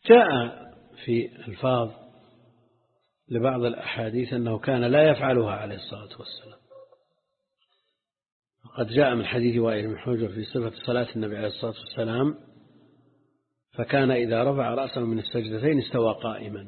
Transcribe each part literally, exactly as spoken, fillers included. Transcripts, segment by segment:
جاء في الفاظ لبعض الأحاديث أنه كان لا يفعلها عليه الصلاة والسلام. وقد جاء من حديث وائل بن حجر في صفة صلاة النبي عليه الصلاة والسلام: فكان إذا رفع رأسه من السجدتين استوى قائما.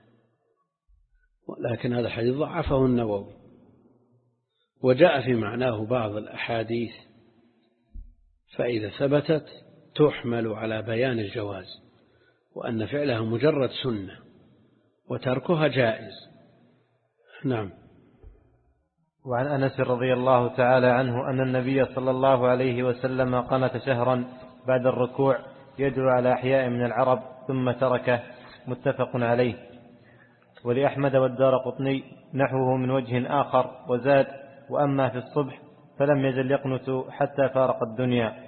ولكن هذا الحديث ضعفه النووي. وجاء في معناه بعض الأحاديث فإذا ثبتت تحمل على بيان الجواز، وأن فعلها مجرد سنة وتركها جائز. نعم. وعن أنس رضي الله تعالى عنه أن النبي صلى الله عليه وسلم قنت شهرا بعد الركوع يدعو على أحياء من العرب ثم تركه، متفق عليه. ولأحمد والدارقطني نحوه من وجه آخر وزاد: وأما في الصبح فلم يزل يقنت حتى فارق الدنيا.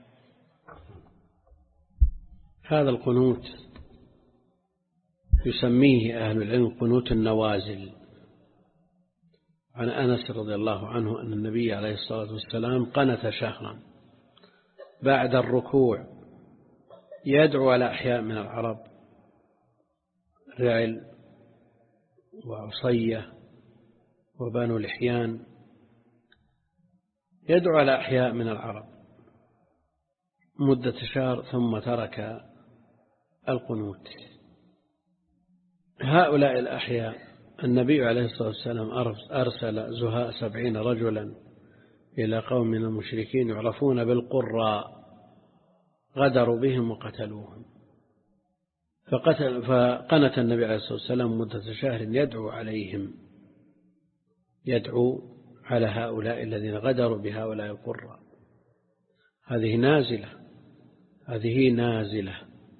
هذا القنوت يسميه أهل العلم قنوت النوازل. عن أنس رضي الله عنه أن النبي عليه الصلاة والسلام قنت شهرا بعد الركوع يدعو على أحياء من العرب، رعل وعصية وبنو لحيان، يدعو على أحياء من العرب مدة شهر ثم ترك القنوت. هؤلاء الأحياء النبي عليه الصلاة والسلام أرسل زهاء سبعين رجلا إلى قوم من المشركين يعرفون بالقراء، غدروا بهم وقتلوهم، فقتل فقنت النبي عليه الصلاة والسلام مدة شهر يدعو عليهم، يدعو على هؤلاء الذين غدروا بهؤلاء القراء. هذه نازلة، هذه نازلة.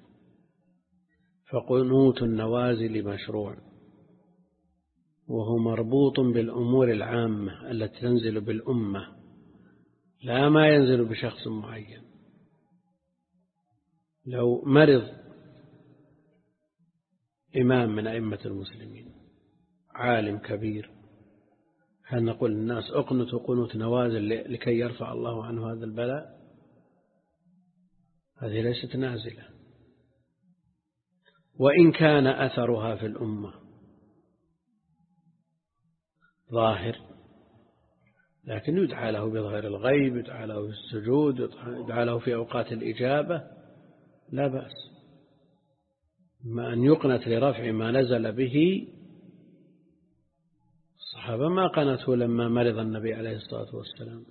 فقنوت النوازل مشروع، وهو مربوط بالأمور العامة التي تنزل بالأمة، لا ما ينزل بشخص معين. لو مرض إمام من أئمة المسلمين عالم كبير، هل نقول للناس اقنتوا قنوت نوازل لكي يرفع الله عنه هذا البلاء؟ هذه ليست نازلة، وإن كان أثرها في الأمة ظاهر، لكن يدعى له بظهر الغيب، يدعى له في السجود، يدعى له في أوقات الإجابة، لا بأس. ما أن يقنت لرفع ما نزل به. الصحابة ما قنته لما مرض النبي عليه الصلاة والسلام،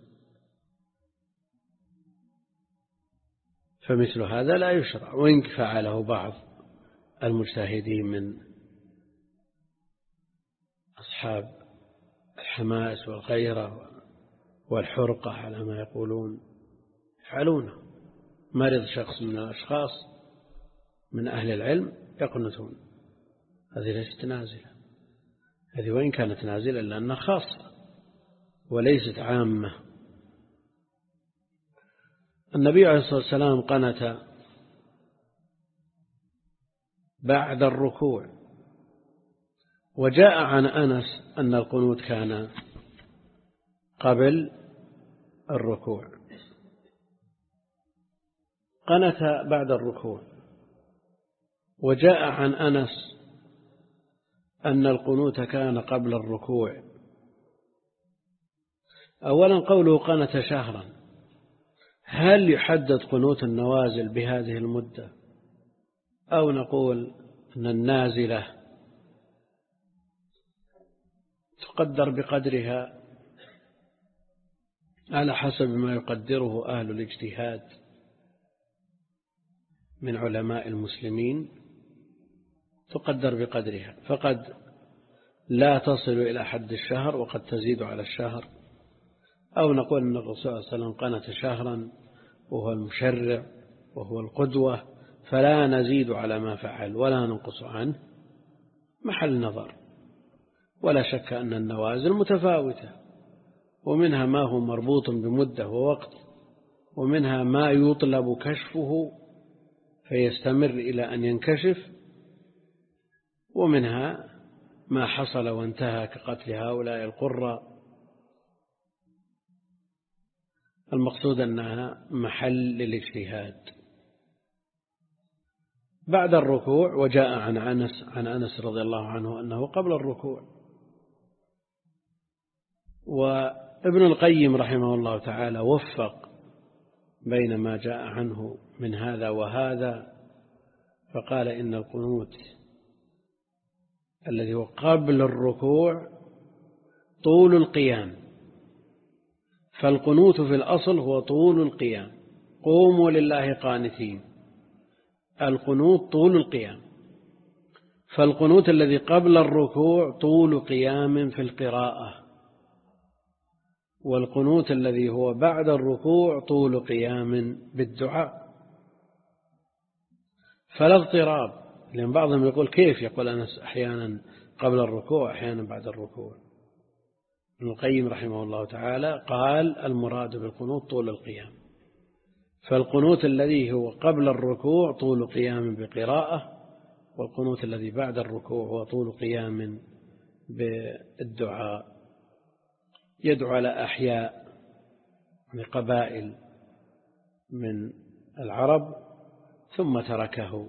فمثل هذا لا يشرع، وإن فعله بعض المجتهدين من أصحاب الحماس والغيرة والحرقة على ما يقولون يفعلونه. مرض شخص من الأشخاص من أهل العلم يقنتون، هذه ليست نازلة. هذه وإن كانت نازلة لأنها خاصة وليست عامة. النبي عليه الصلاة والسلام قنت بعد الركوع، وجاء عن أنس أن القنوت كان قبل الركوع. قنت بعد الركوع، وجاء عن أنس أن القنوت كان قبل الركوع. أولا قوله قنت شهرا، هل يحدد قنوت النوازل بهذه المدة، أو نقول أن النازلة تقدر بقدرها على حسب ما يقدره أهل الاجتهاد من علماء المسلمين، تقدر بقدرها، فقد لا تصل إلى حد الشهر وقد تزيد على الشهر. أو نقول أن الرسول صلى الله عليه وسلم قنت شهرا وهو المشرع وهو القدوة، فلا نزيد على ما فعل ولا ننقص عنه، محل نظر. ولا شك أن النوازل متفاوتة، ومنها ما هو مربوط بمدة ووقت، ومنها ما يطلب كشفه فيستمر إلى أن ينكشف، ومنها ما حصل وانتهى كقتل هؤلاء القراء. المقصود أنها محل للاجتهاد. بعد الركوع. وجاء عن أنس عن أنس رضي الله عنه أنه قبل الركوع. وابن القيم رحمه الله تعالى وفق بين ما جاء عنه من هذا وهذا، فقال إن القنوت الذي هو قبل الركوع طول القيام، فالقنوت في الأصل هو طول القيام، قوموا لله قانتين، القنوت طول القيام. فالقنوت الذي قبل الركوع طول قيام في القراءة، والقنوت الذي هو بعد الركوع طول قيام بالدعاء. فلا اضطراب، لأن بعضهم يقول كيف يقول أنا أحيانا قبل الركوع أحيانا بعد الركوع. ابن القيم رحمه الله تعالى قال المراد بالقنوت طول القيام، فالقنوت الذي هو قبل الركوع طول قيام بقراءة، والقنوت الذي بعد الركوع هو طول قيام بالدعاء. يدعو على أحياء لقبائل من العرب ثم تركه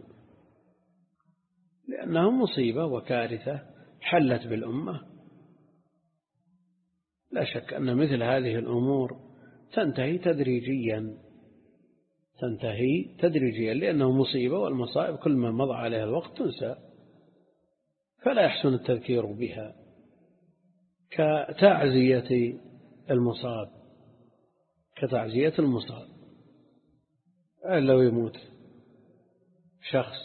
لأنه مصيبة وكارثة حلت بالأمة. لا شك أن مثل هذه الأمور تنتهي تدريجيا تنتهي تدريجيا لأنه مصيبة، والمصائب كل ما مضى عليها الوقت تنسى، فلا يحسن التذكير بها. كتعزية المصاب كتعزية المصاب لو يموت شخص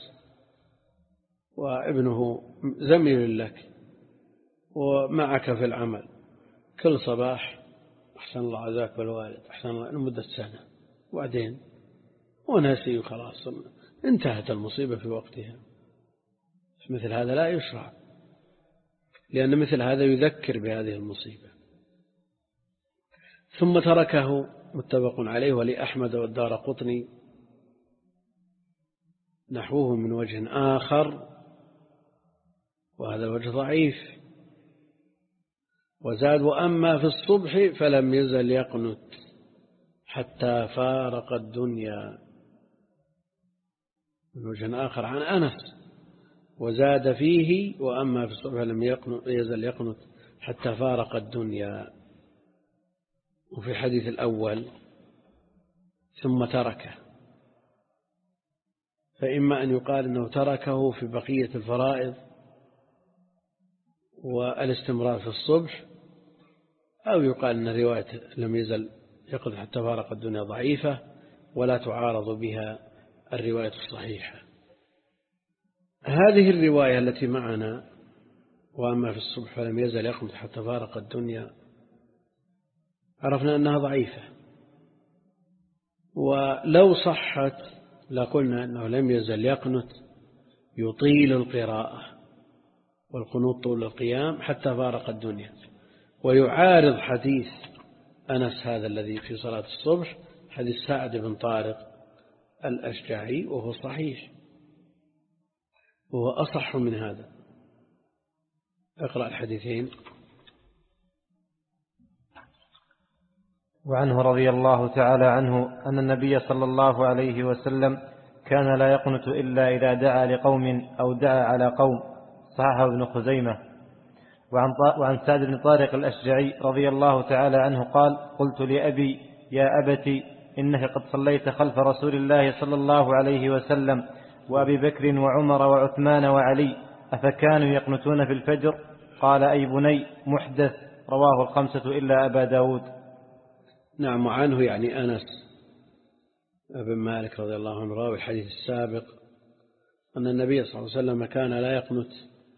وابنه زميل لك ومعك في العمل، كل صباح أحسن الله عزاك والوالد أحسن الله لمدة سنة، وبعدين ونسي وخلاص انتهت المصيبة في وقتها. مثل هذا لا يشرع، لأن مثل هذا يذكر بهذه المصيبة. ثم تركه متفق عليه، ولأحمد والدارقطني نحوه من وجه آخر، وهذا الوجه ضعيف. وزاد وأما في الصبح فلم يزل يقنت حتى فارق الدنيا، من وجه آخر عن أنس. وزاد فيه وأما في الصبح فلم يزل يقنت حتى فارق الدنيا. وفي الحديث الأول ثم تركه، فإما أن يقال أنه تركه في بقية الفرائض والاستمرار في الصبح، أو يقال أن رواية لم يزل يقنت حتى فارق الدنيا ضعيفة ولا تعارض بها الرواية الصحيحة. هذه الرواية التي معنا وأما في الصبح فلم يزل يقنت حتى فارق الدنيا عرفنا أنها ضعيفة، ولو صحت لقلنا أنه لم يزل يقنت يطيل القراءة، والقنوت طول القيام حتى فارق الدنيا، ويعارض حديث أنس هذا الذي في صلاة الصبح حديث سعد بن طارق الأشجعي، وهو صحيح وهو أصح من هذا. اقرأ الحديثين. وعنه رضي الله تعالى عنه أن النبي صلى الله عليه وسلم كان لا يقنت إلا إذا دعا لقوم أو دعا على قوم، صححه ابن خزيمة. وعن, وعن سعد بن طارق الأشجعي رضي الله تعالى عنه قال: قلت لأبي يا أبتي إنك قد صليت خلف رسول الله صلى الله عليه وسلم وأبي بكر وعمر وعثمان وعلي، أفكانوا يقنتون في الفجر؟ قال: أي بني محدث، رواه الخمسة إلا أبا داود. نعم. وعنه يعني أنس بن مالك رضي الله عنه راوي الحديث السابق أن النبي صلى الله عليه وسلم كان لا يقنت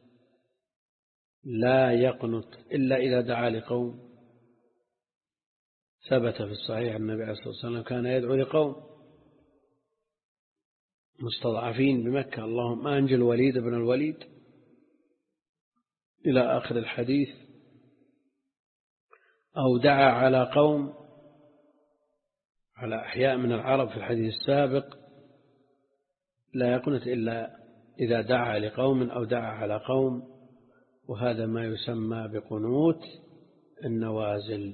لا يقنت إلا إذا دعا لقوم. ثبت في الصحيح أن النبي صلى الله عليه وسلم كان يدعو لقوم مستضعفين بمكة، اللهم أنجل الوليد بن الوليد إلى آخر الحديث، أو دعا على قوم على أحياء من العرب في الحديث السابق، لا يقنت إلا إذا دعا لقوم أو دعا على قوم، وهذا ما يسمى بقنوت النوازل.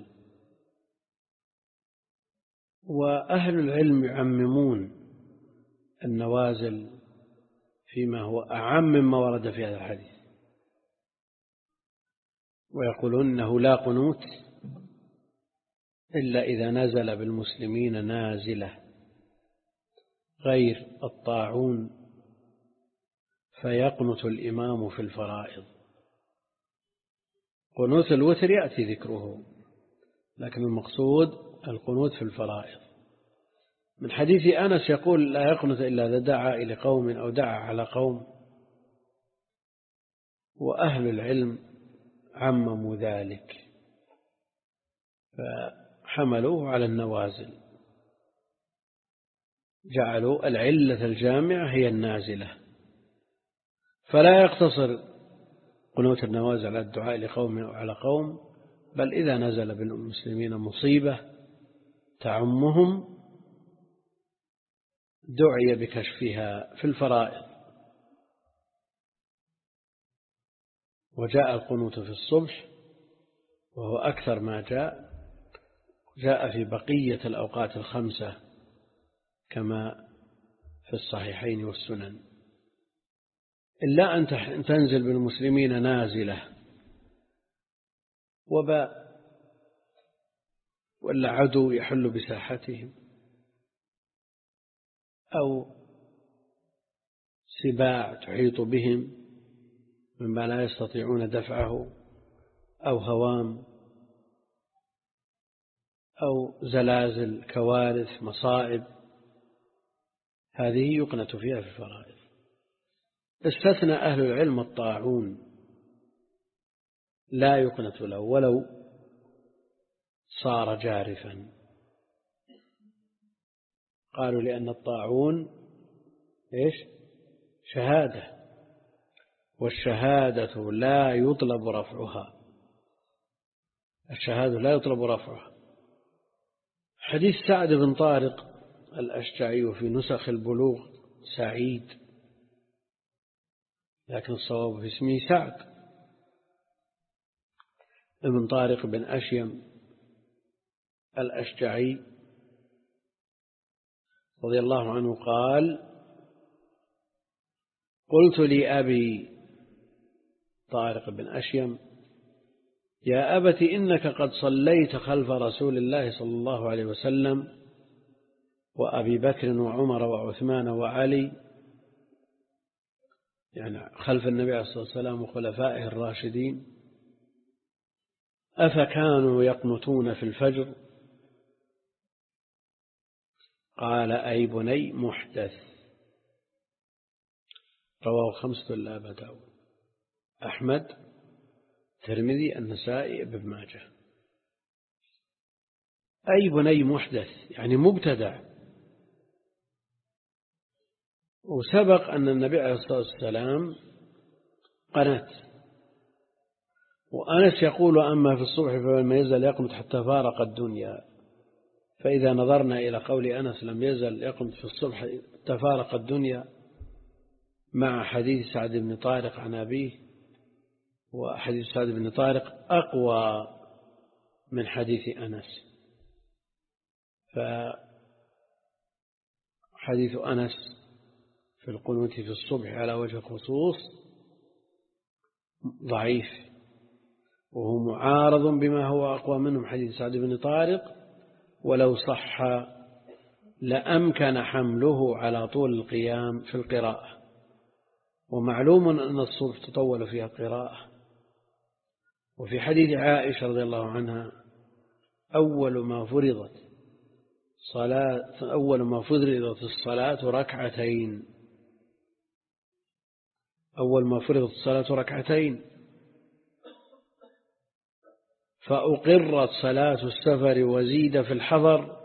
وأهل العلم يعممون النوازل فيما هو أعم مما ورد في هذا الحديث، ويقولون أنه لا قنوت إلا إذا نزل بالمسلمين نازلة غير الطاعون فيقنت الإمام في الفرائض. قنوت الوتر يأتي ذكره، لكن المقصود القنوت في الفرائض. من حديث أنس يقول لا يقنت إلا إذا دعا إلى قوم أو دعا على قوم، وأهل العلم عمموا ذلك فحملوه على النوازل، جعلوا العلة الجامعة هي النازلة، فلا يقتصر قنوت النوازل على الدعاء لقوم أو على قوم، بل إذا نزل بالمسلمين مصيبة تعمهم دعي بكشفها في الفرائض. وجاء القنوت في الصبح وهو أكثر ما جاء، جاء في بقية الأوقات الخمسة كما في الصحيحين والسنن، إلا أن تنزل بالمسلمين نازلة وباء ولا عدو يحل بساحتهم أو سباع تحيط بهم مما لا يستطيعون دفعه، أو هوام أو زلازل كوارث مصائب، هذه يقنت فيها في الفرائض. استثنى أهل العلم الطاعون لا يقنت له ولو صار جارفا، قالوا لأن الطاعون إيش؟ شهادة، والشهادة لا يطلب رفعها، الشهادة لا يطلب رفعها. حديث سعد بن طارق الأشجعي في نسخ البلوغ سعيد، لكن الصواب في اسمه سعد بن طارق بن أشيم الأشجعي رضي الله عنه قال: قلت لأبي طارق بن أشيم: يا أبت إنك قد صليت خلف رسول الله صلى الله عليه وسلم وأبي بكر وعمر وعثمان وعلي، يعني خلف النبي عليه الصلاة والسلام وخلفائه الراشدين، أفكانوا يقنتون في الفجر؟ قال: أي بني محدث. رواه خمسة إلا أبا داود، أحمد، الترمذي، النسائي، ابن ماجه. أي بني محدث يعني مبتدع. وسبق أن النبي عليه الصلاة والسلام قنت، وأنس يقول: أما في الصبح فلم يزل يقنت حتى فارق الدنيا. فإذا نظرنا إلى قول أنس لم يزل يقنت في الصبح حتى فارق الدنيا مع حديث سعد بن طارق عن أبيه، وحديث سعد بن طارق أقوى من حديث أنس، فحديث أنس في القنوت في الصبح على وجه الخصوص ضعيف، وهو معارض بما هو أقوى منه حديث سعد بن طارق، ولو صح لأمكن حمله على طول القيام في القراءة، ومعلوم أن الصبح تطول فيها القراءة. وفي حديث عائشة رضي الله عنها: أول ما فرضت صلاة أول ما فرضت الصلاة ركعتين أول ما فرضت الصلاة ركعتين فأقرت صلاة السفر وزيد في الحضر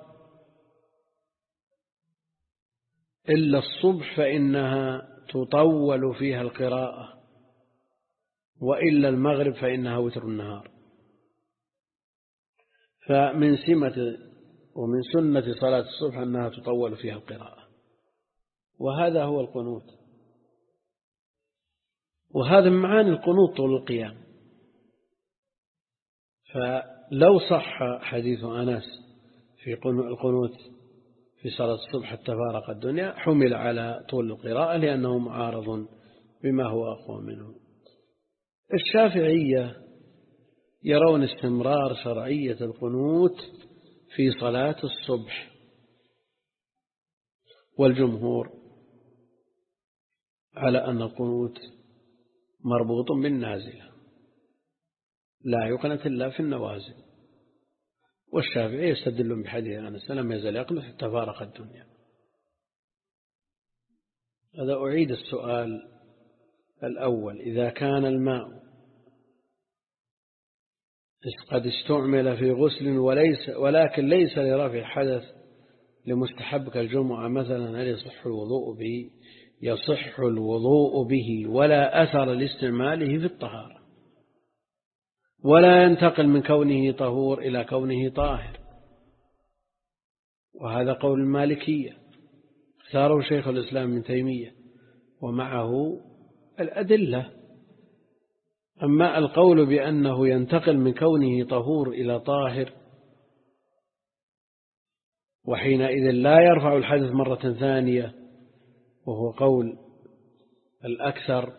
إلا الصبح فإنها تطول فيها القراءة، وإلا المغرب فإنها وتر النهار. فمن سمة ومن سنة صلاة الصبح أنها تطول فيها القراءة، وهذا هو القنوت، وهذا من معاني القنوت طول القيام. فلو صح حديث أنس في القنوت في صلاة الصبح حتى فارق الدنيا حمل على طول القراءة لأنه معارض بما هو أقوى منه. الشافعية يرون استمرار شرعية القنوت في صلاة الصبح، والجمهور على أن القنوت مربوط بالنازلة لا يقنت إلا في النوازل، والشافعي يستدل بحديث أنس لم يزل يقنت حتى فارق الدنيا. هذا أعيد السؤال الأول: إذا كان الماء قد استعمل في غسل وليس ولكن ليس لرفع حدث لمستحب كالجمعة مثلا، هل يصح الوضوء به؟ يصح الوضوء به ولا أثر لاستعماله في الطهارة، ولا ينتقل من كونه طهور إلى كونه طاهر، وهذا قول المالكية اختاره شيخ الإسلام ابن تيمية ومعه الأدلة. أما القول بأنه ينتقل من كونه طهور إلى طاهر وحينئذ لا يرفع الحدث مرة ثانية، وهو قول الأكثر،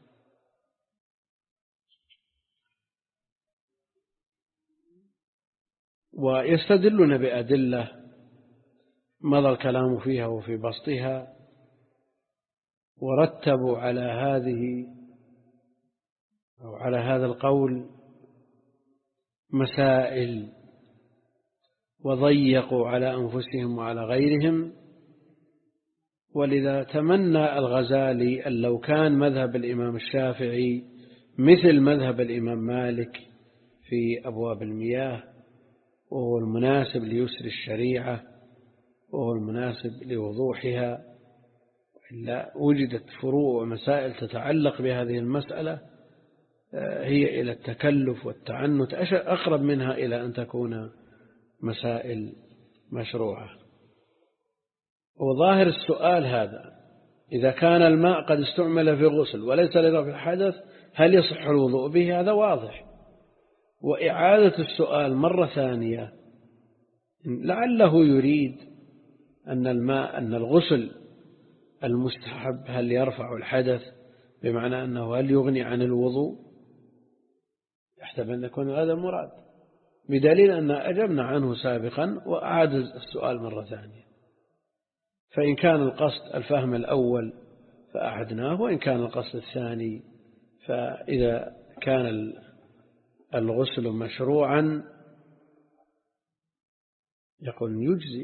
ويستدلون بأدلة مضى الكلام فيها وفي بسطها، ورتبوا على هذه أو على هذا القول مسائل وضيقوا على أنفسهم وعلى غيرهم. ولذا تمنى الغزالي أن لو كان مذهب الإمام الشافعي مثل مذهب الإمام مالك في أبواب المياه، وهو المناسب ليسر الشريعة وهو المناسب لوضوحها، إلا وجدت فروع ومسائل تتعلق بهذه المسألة هي إلى التكلف والتعنت أقرب منها إلى أن تكون مسائل مشروعة. وظاهر السؤال هذا: إذا كان الماء قد استعمل في غسل وليس لرفع حدث هل يصح الوضوء به؟ هذا واضح. وإعادة السؤال مرة ثانية لعله يريد أن الماء أن الغسل المستحب هل يرفع الحدث، بمعنى أنه هل يغني عن الوضوء؟ يحتمل أن يكون هذا المراد، بدليل أن أجبنا عنه سابقا وأعاد السؤال مرة ثانية. فإن كان القصد الفهم الأول فأعدناه، وإن كان القصد الثاني فإذا كان الغسل مشروعا يقول يجزي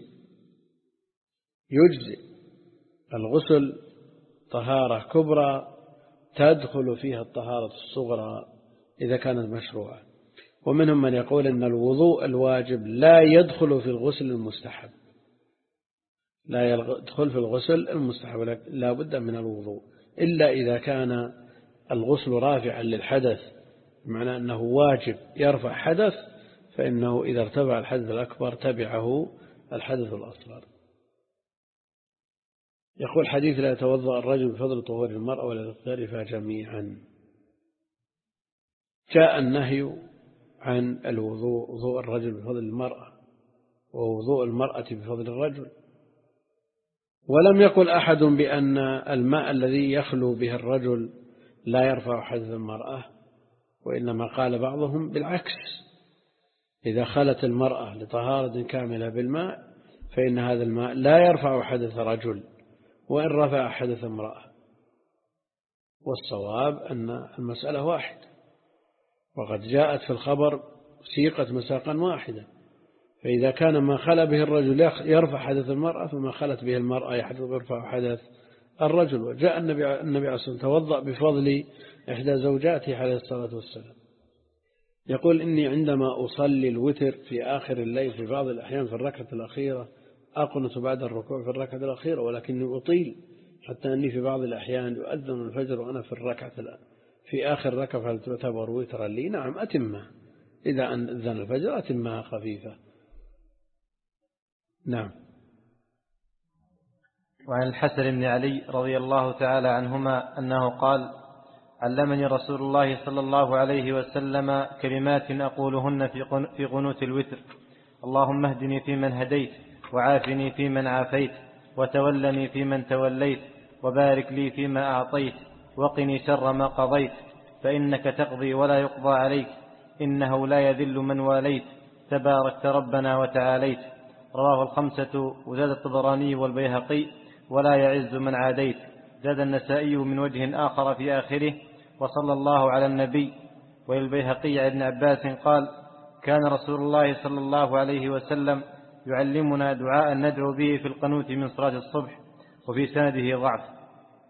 يجزي الغسل طهارة كبرى تدخل فيها الطهارة الصغرى إذا كانت مشروعة. ومنهم من يقول أن الوضوء الواجب لا يدخل في الغسل المستحب، لا يدخل في الغسل المستحب، لا بد من الوضوء إلا إذا كان الغسل رافعا للحدث، بمعنى أنه واجب يرفع حدث، فإنه إذا ارتفع الحدث الأكبر تبعه الحدث الأصغر. يقول حديث: لا يتوضأ الرجل بفضل طهور المرأة ولا تغترفها جميعا. جاء النهي عن الوضوء، وضوء الرجل بفضل المرأة ووضوء المرأة بفضل الرجل، ولم يقل أحد بأن الماء الذي يخلو به الرجل لا يرفع حدث المرأة، وإنما قال بعضهم بالعكس: إذا خلت المرأة لطهارة كاملة بالماء فإن هذا الماء لا يرفع حدث رجل وإن رفع حدث امرأة. والصواب أن المسألة واحد، وقد جاءت في الخبر سيقت مساقا واحدة، فإذا كان ما خلى به الرجل يرفع حدث المرأة فما خلت به المرأة يرفع حدث الرجل. وجاء النبي النبي عليه الصلاة والسلام توضأ بفضل إحدى زوجاته عليه الصلاة والسلام، يقول: إني عندما أصلي الوتر في آخر الليل في بعض الأحيان في الركعة الأخيرة أقنت بعد الركوع في الركعة الأخيرة، ولكني أطيل حتى أني في بعض الأحيان يؤذن الفجر وأنا في الركعة في آخر ركعة، فهل تعتبر وترا لي؟ نعم أتمها، إذا أذن الفجر أتمها خفيفة. نعم. وعن الحسن بن علي رضي الله تعالى عنهما أنه قال: علمني رسول الله صلى الله عليه وسلم كلمات أقولهن في قنوت الوتر: اللهم اهدني فيمن هديت وعافني فيمن عافيت، وتولني فيمن توليت، وبارك لي فيما أعطيت، وقني شر ما قضيت، فإنك تقضي ولا يقضى عليك، إنه لا يذل من واليت، تباركت ربنا وتعاليت. رواه الخمسة، وزاد الطبراني والبيهقي: ولا يعز من عاديت. زاد النسائي من وجه آخر في آخره: وصلى الله على النبي. وللبيهقي عن ابن عباس قال: كان رسول الله صلى الله عليه وسلم يعلمنا دعاء ندعو به في القنوت من صلاة الصبح، وفي سنده ضعف.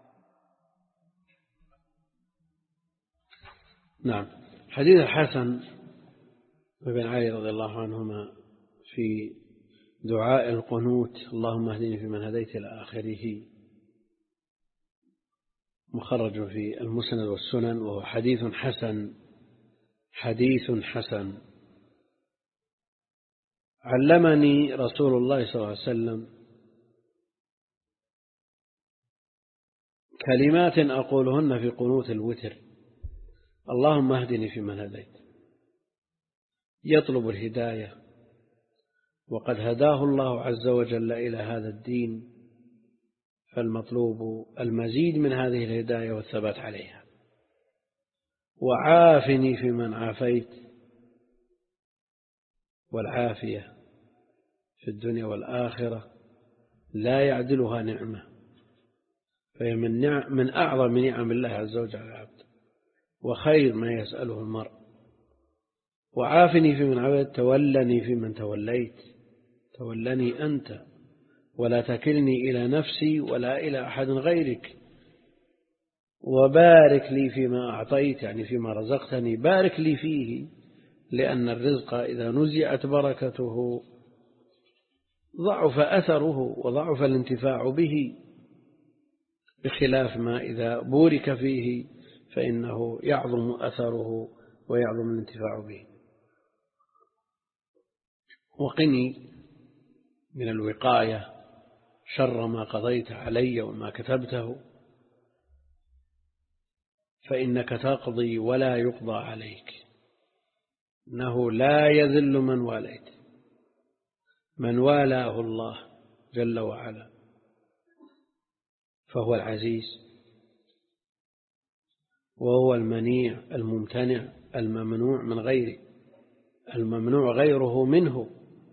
نعم. حديث الحسن وابن علي رضي الله عنهما في دعاء القنوت: اللهم اهدني فيمن هديت إلى آخره، مخرج في المسند والسنن، وهو حديث حسن حديث حسن. علمني رسول الله صلى الله عليه وسلم كلمات أقولهن في قنوت الوتر: اللهم اهدني فيمن هديت. يطلب الهداية، وقد هداه الله عز وجل إلى هذا الدين، فالمطلوب المزيد من هذه الهداية والثبات عليها. وعافني فيمن عافيت، والعافية في الدنيا والآخرة لا يعدلها نعمة، فهي من, نعم من أعظم نعم الله عز وجل على العبد، وخير ما يسأله المرء. وعافني فيمن عافيت، تولني فيمن توليت، تولني أنت ولا تكلني إلى نفسي ولا إلى أحد غيرك. وبارك لي فيما أعطيت، يعني فيما رزقتني بارك لي فيه، لأن الرزق إذا نزعت بركته ضعف أثره وضعف الانتفاع به، بخلاف ما إذا بورك فيه فإنه يعظم أثره ويعظم الانتفاع به. وقني من الوقاية شر ما قضيت علي وما كتبته، فإنك تقضي ولا يقضى عليك، إنه لا يذل من واليت. من والاه الله جل وعلا فهو العزيز، وهو المنيع الممتنع الممنوع من غيره، الممنوع غيره منه.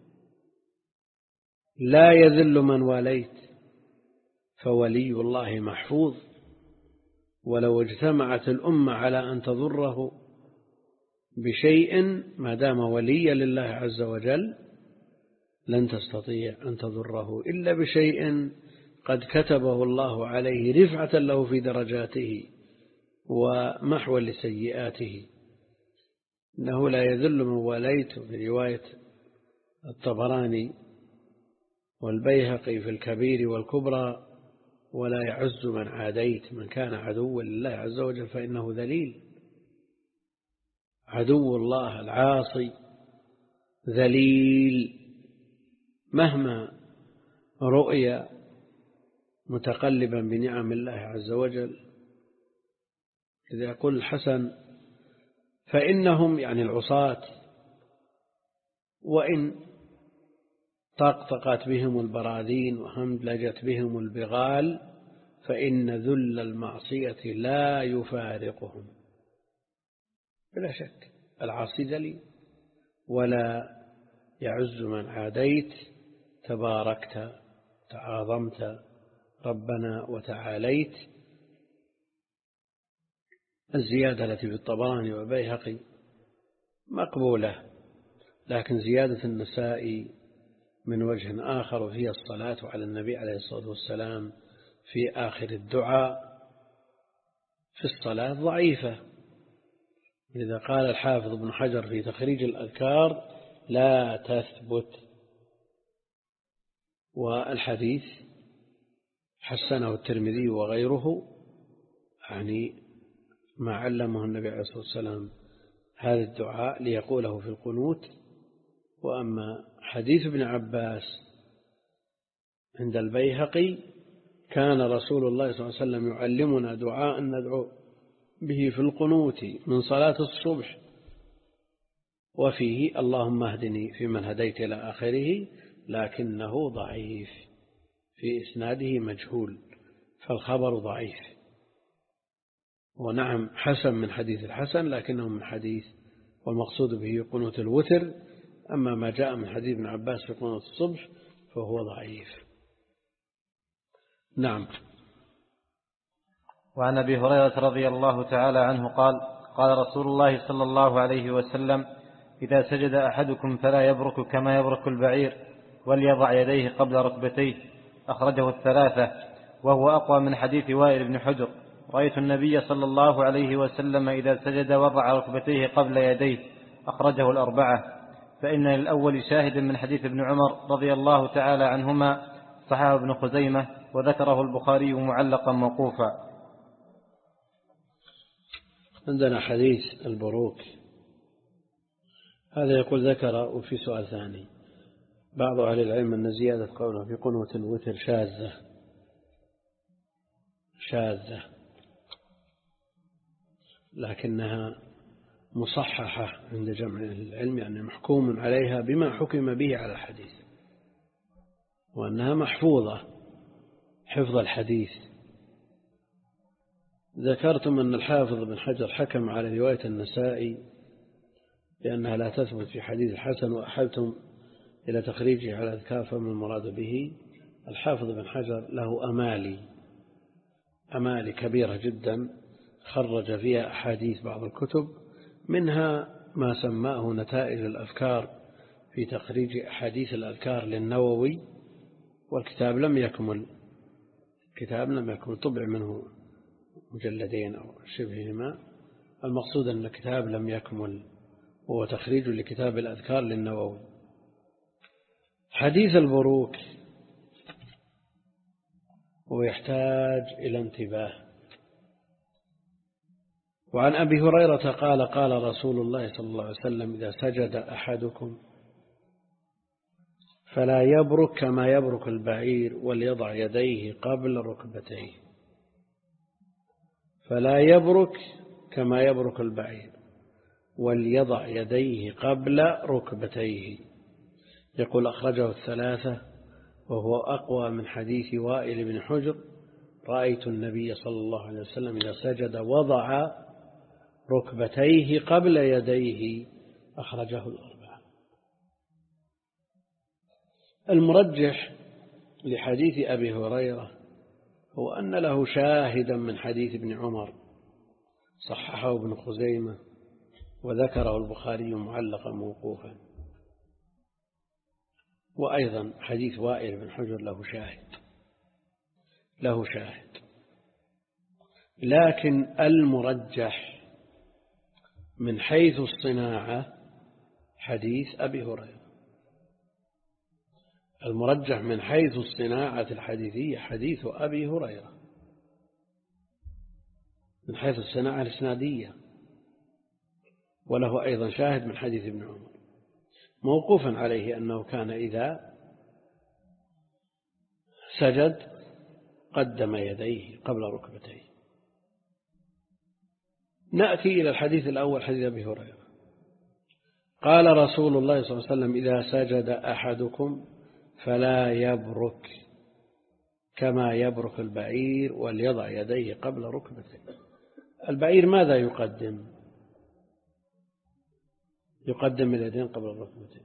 لا يذل من واليت، فولي الله محفوظ، ولو اجتمعت الأمة على أن تضره بشيء ما دام وليا لله عز وجل لن تستطيع أن تضره إلا بشيء قد كتبه الله عليه رفعة له في درجاته ومحوا لسيئاته. إنه لا يذل من واليت في رواية الطبراني والبيهقي في الكبير والكبرى: ولا يعز من عاديت. من كان عدوا لله عز وجل فإنه ذليل. عدو الله العاصي ذليل مهما رؤي متقلبا بنعم الله عز وجل. إذا يقول الحسن: فإنهم يعني العصاة وإن طقطقت بهم البراذين وهملجت بهم البغال فإن ذل المعصية لا يفارقهم. بلا شك العاصي ذليل. ولا يعز من عاديت، تباركت تعاظمت ربنا وتعاليت. الزيادة التي في الطبراني والبيهقي مقبولة، لكن زيادة النسائي من وجه آخر وهي الصلاة على النبي عليه الصلاة والسلام في آخر الدعاء في الصلاة ضعيفة. لذا قال الحافظ ابن حجر في تخريج الأذكار: لا تثبت. والحديث حسنه الترمذي وغيره، يعني ما علمه النبي عليه الصلاة والسلام هذا الدعاء ليقوله في القنوت. وأما حديث ابن عباس عند البيهقي: كان رسول الله صلى الله عليه وسلم يعلمنا دعاء ندعو به في القنوت من صلاة الصبح، وفيه اللهم اهدني فيمن هديت إلى آخره، لكنه ضعيف، في إسناده مجهول، فالخبر ضعيف. ونعم حسن من حديث الحسن لكنه من حديث، والمقصود به قنوت الوتر. أما ما جاء من حديث ابن عباس في قنوت الصبح فهو ضعيف. نعم. وعن أبي هريرة رضي الله تعالى عنه قال قال رسول الله صلى الله عليه وسلم: إذا سجد أحدكم فلا يبرك كما يبرك البعير، وليضع يديه قبل ركبتيه. أخرجه الثلاثة، وهو أقوى من حديث وائل بن حجر: رأيت النبي صلى الله عليه وسلم إذا سجد وضع ركبتيه قبل يديه. أخرجه الأربعة. فإن للأول شاهد من حديث ابن عمر رضي الله تعالى عنهما، صححه ابن خزيمة، وذكره البخاري معلقا موقوفا. عندنا حديث البروك، هذا يقول ذكر. وفي سؤال ثاني: بعض أهل العلم أن زيادة قوله في قنوة الوتر شاذة شاذة لكنها مصححة عند جمع أهل العلم، يعني محكوم عليها بما حكم به على الحديث، وأنها محفوظة حفظ الحديث. ذكرتم أن الحافظ بن حجر حكم على رواية النسائي لأنها لا تثبت في حديث الحسن، وأحلتم إلى تخريجه على الأذكار، فما المراد به؟ الحافظ بن حجر له أمالي أمالي كبيرة جدا، خرج فيها أحاديث بعض الكتب، منها ما سماه نتائج الأذكار في تخريج أحاديث الأذكار للنووي، والكتاب لم يكمل كتاب لم يكمل طبع منه مجلدين أو شبههما. المقصود أن الكتاب لم يكمل، وهو تخريج لكتاب الأذكار للنووي. حديث البروك ويحتاج إلى انتباه. وعن أبي هريرة قال قال رسول الله صلى الله عليه وسلم: إذا سجد أحدكم فلا يبرك كما يبرك البعير، وليضع يديه قبل ركبتيه. فلا يبرك كما يبرك البعير، وليضع يديه قبل ركبتيه. يقول أخرجه الثلاثة، وهو أقوى من حديث وائل بن حجر: رأيت النبي صلى الله عليه وسلم إذا سجد وضع ركبتيه قبل يديه. أخرجه الأربعة. المرجح لحديث أبي هريرة هو أن له شاهدا من حديث ابن عمر، صححه ابن خزيمة، وذكره البخاري معلقا موقوفا. وأيضا حديث وائل بن حجر له شاهد له شاهد لكن المرجح من حيث الصناعة حديث أبي هريرة. المرجح من حيث الصناعة الحديثية حديث أبي هريرة، من حيث الصناعة الإسنادية. وله أيضا شاهد من حديث ابن عمر موقوفا عليه أنه كان إذا سجد قدم يديه قبل ركبتيه. نأتي إلى الحديث الأول، حديث أبي هريرة. قال رسول الله صلى الله عليه وسلم: إذا سجد أحدكم فلا يبرك كما يبرك البعير، وليضع يديه قبل ركبتيه. البعير ماذا يقدم؟ يقدم اليدين قبل الركبتين.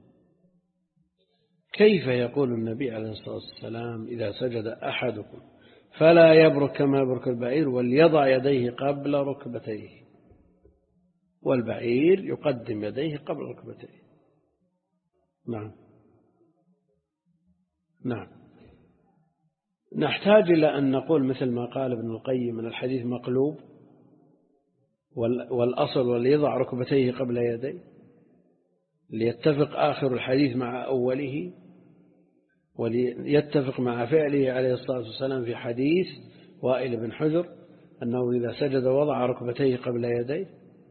كيف يقول النبي عليه الصلاة والسلام: إذا سجد أحدكم فلا يبرك كما يبرك البعير، وليضع يديه قبل ركبتيه، والبعير يقدم يديه قبل ركبتيه؟ نعم نعم نحتاج إلى أن نقول مثل ما قال ابن القيم من الحديث مقلوب، والأصل وليضع ركبتيه قبل يديه، ليتفق آخر الحديث مع أوله، وليتفق مع فعله عليه الصلاة والسلام في حديث وائل بن حجر أنه إذا سجد وضع ركبتيه قبل يديه.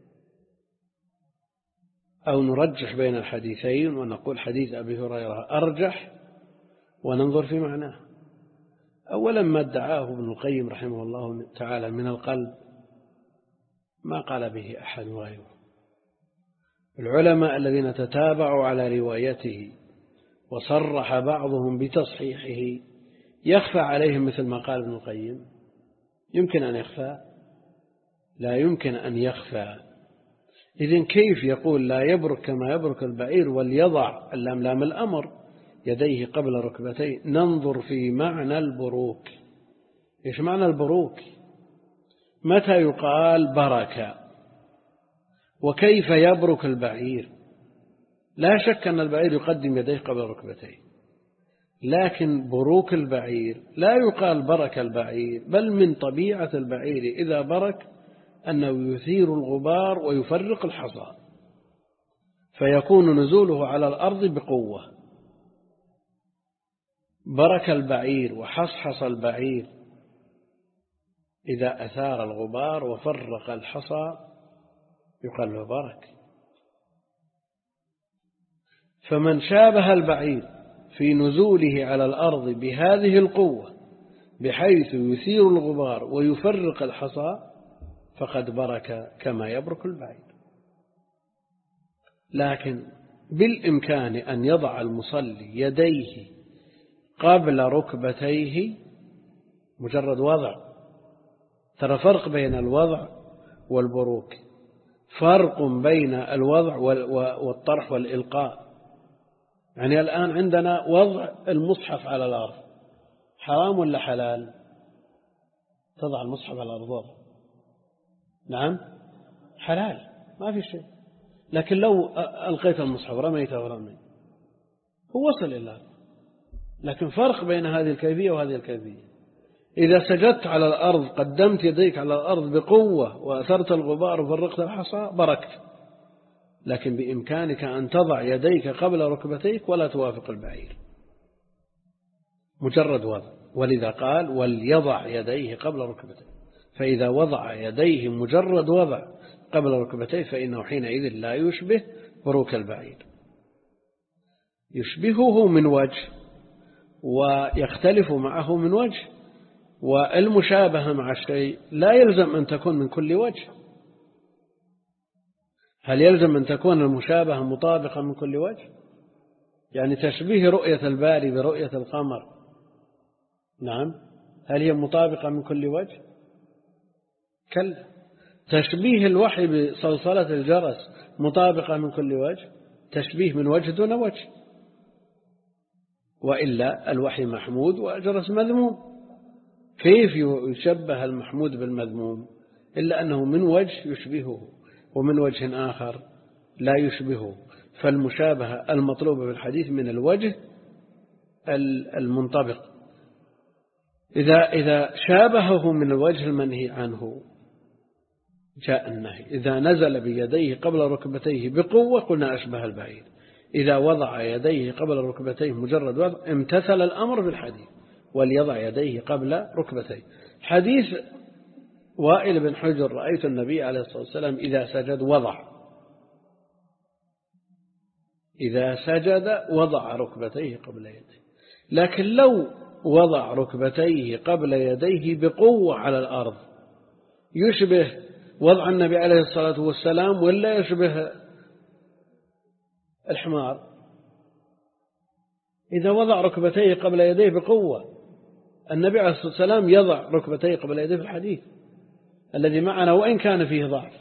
أو نرجح بين الحديثين ونقول حديث أبي هريرة أرجح، وننظر في معناه. أولا ما ادعاه ابن القيم رحمه الله تعالى من القلب ما قال به أحد غيره. العلماء الذين تتابعوا على روايته وصرح بعضهم بتصحيحه يخفى عليهم مثل ما قال ابن القيم؟ يمكن أن يخفى؟ لا يمكن أن يخفى. إذن كيف يقول لا يبرك كما يبرك البعير وليضع اللام لام الأمر يديه قبل ركبتيه؟ ننظر في معنى البروك. إيش معنى البروك؟ متى يقال بركة؟ وكيف يبرك البعير؟ لا شك أن البعير يقدم يديه قبل ركبتيه، لكن بروك البعير لا يقال برك البعير، بل من طبيعة البعير إذا برك أنه يثير الغبار ويفرق الحصى، فيكون نزوله على الأرض بقوة. برك البعير وحصحص البعير إذا أثار الغبار وفرق الحصى يقال له برك. فمن شابه البعير في نزوله على الأرض بهذه القوة بحيث يثير الغبار ويفرق الحصى فقد برك كما يبرك البعير. لكن بالإمكان أن يضع المصلي يديه قبل ركبتيه مجرد وضع. ترى فرق بين الوضع والبروك، فرق بين الوضع والطرح والإلقاء. يعني الآن عندنا وضع المصحف على الأرض حرام ولا حلال؟ تضع المصحف على الأرض وضع نعم حلال، ما في شيء. لكن لو ألقيت المصحف رميته ورمي هو وصل إلى الأرض. لكن فرق بين هذه الكيفية وهذه الكيفية. إذا سجدت على الأرض قدمت يديك على الأرض بقوة وأثرت الغبار وفرقت الحصى بركت، لكن بإمكانك أن تضع يديك قبل ركبتيك ولا توافق البعير، مجرد وضع. ولذا قال وليضع يديه قبل ركبتيه، فإذا وضع يديه مجرد وضع قبل ركبتيه فإنه حينئذ لا يشبه بروك البعير. يشبهه من وجه ويختلف معه من وجه، والمشابهة مع الشيء لا يلزم أن تكون من كل وجه. هل يلزم أن تكون المشابهة مطابقة من كل وجه؟ يعني تشبيه رؤية الباري برؤية القمر نعم هل هي مطابقة من كل وجه؟ كلا. تشبيه الوحي بصلصلة الجرس مطابقة من كل وجه؟ تشبيه من وجه دون وجه، وإلا الوحي محمود والجرس مذموم. كيف يشبه المحمود بالمذموم؟ إلا أنه من وجه يشبهه ومن وجه آخر لا يشبهه. فالمشابهة المطلوبة في الحديث من الوجه المنطبق. إذا إذا شابهه من الوجه المنهي عنه جاء النهي. إذا نزل بيديه قبل ركبتيه بقوة قلنا أشبه البعير. إذا وضع يديه قبل ركبتيه مجرد وضع امتثل الأمر بالحديث وليضع يديه قبل ركبتيه. حديث وائل بن حجر رأيت النبي عليه الصلاة والسلام إذا سجد وضع إذا سجد وضع ركبتيه قبل يديه. لكن لو وضع ركبتيه قبل يديه بقوة على الأرض يشبه وضع النبي عليه الصلاة والسلام ولا يشبه الحمار؟ إذا وضع ركبتيه قبل يديه بقوة، النبي عليه الصلاة والسلام يضع ركبتيه قبل يديه في الحديث الذي معنا وإن كان فيه ضعف،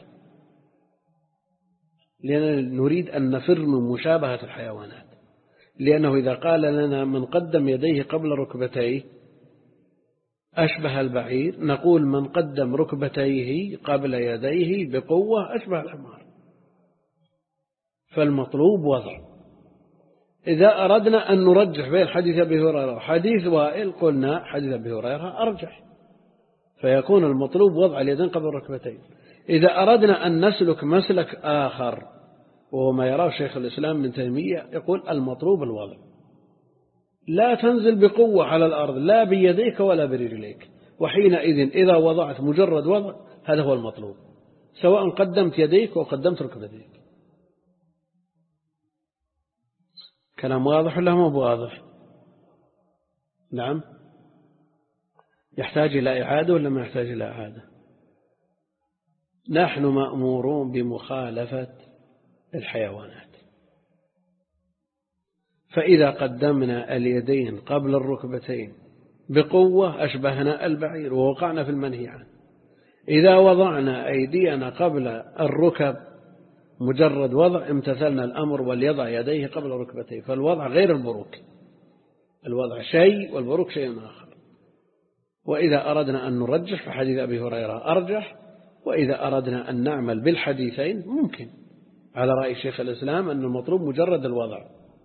لأننا نريد أن نفر من مشابهة الحيوانات. لأنه إذا قال لنا من قدم يديه قبل ركبتيه أشبه البعير نقول من قدم ركبتيه قبل يديه بقوة أشبه الحمار. فالمطلوب وضع. إذا أردنا أن نرجح بين حديث أبي هريرة وحديث وائل قلنا حديث أبي هريرة أرجح، فيكون المطلوب وضع اليدين قبل الركبتين. إذا أردنا أن نسلك مسلك آخر وهو ما يراه شيخ الإسلام ابن تيمية يقول المطلوب الوضع، لا تنزل بقوة على الأرض لا بيديك ولا برجليك، وحينئذ إذا وضعت مجرد وضع هذا هو المطلوب، سواء قدمت يديك أو قدمت ركبتيك. كلام واضح ولا مو واضح؟ نعم. يحتاج إلى إعادة ولا ما يحتاج إلى إعادة؟ نحن مأمورون بمخالفة الحيوانات، فإذا قدمنا اليدين قبل الركبتين بقوة أشبهنا البعير ووقعنا في المنهي عنه. إذا وضعنا أيدينا قبل الركب مجرد وضع امتثلنا الأمر وليضع يديه قبل ركبتيه، فالوضع غير البروك، الوضع شيء والبروك شيء آخر. وإذا أردنا أن نرجح فحديث أبي هريرة أرجح، وإذا أردنا أن نعمل بالحديثين ممكن على رأي شيخ الإسلام أن المطلوب مجرد الوضع،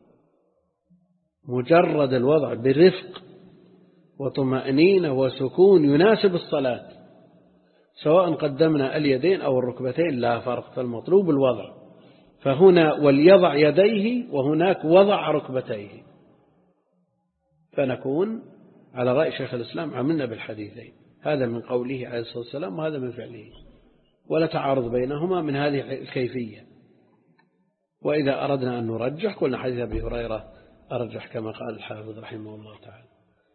مجرد الوضع برفق وطمأنينة وسكون يناسب الصلاة، سواء قدمنا اليدين أو الركبتين لا فرق، فالمطلوب الوضع. فهنا وليضع يديه وهناك وضع ركبتيه، فنكون على رأي شيخ الإسلام عملنا بالحديثين، هذا من قوله عليه الصلاة والسلام وهذا من فعله، ولا تعارض بينهما من هذه الكيفية. وإذا أردنا أن نرجح قلنا حديث أبي هريرة أرجح كما قال الحافظ رحمه الله تعالى.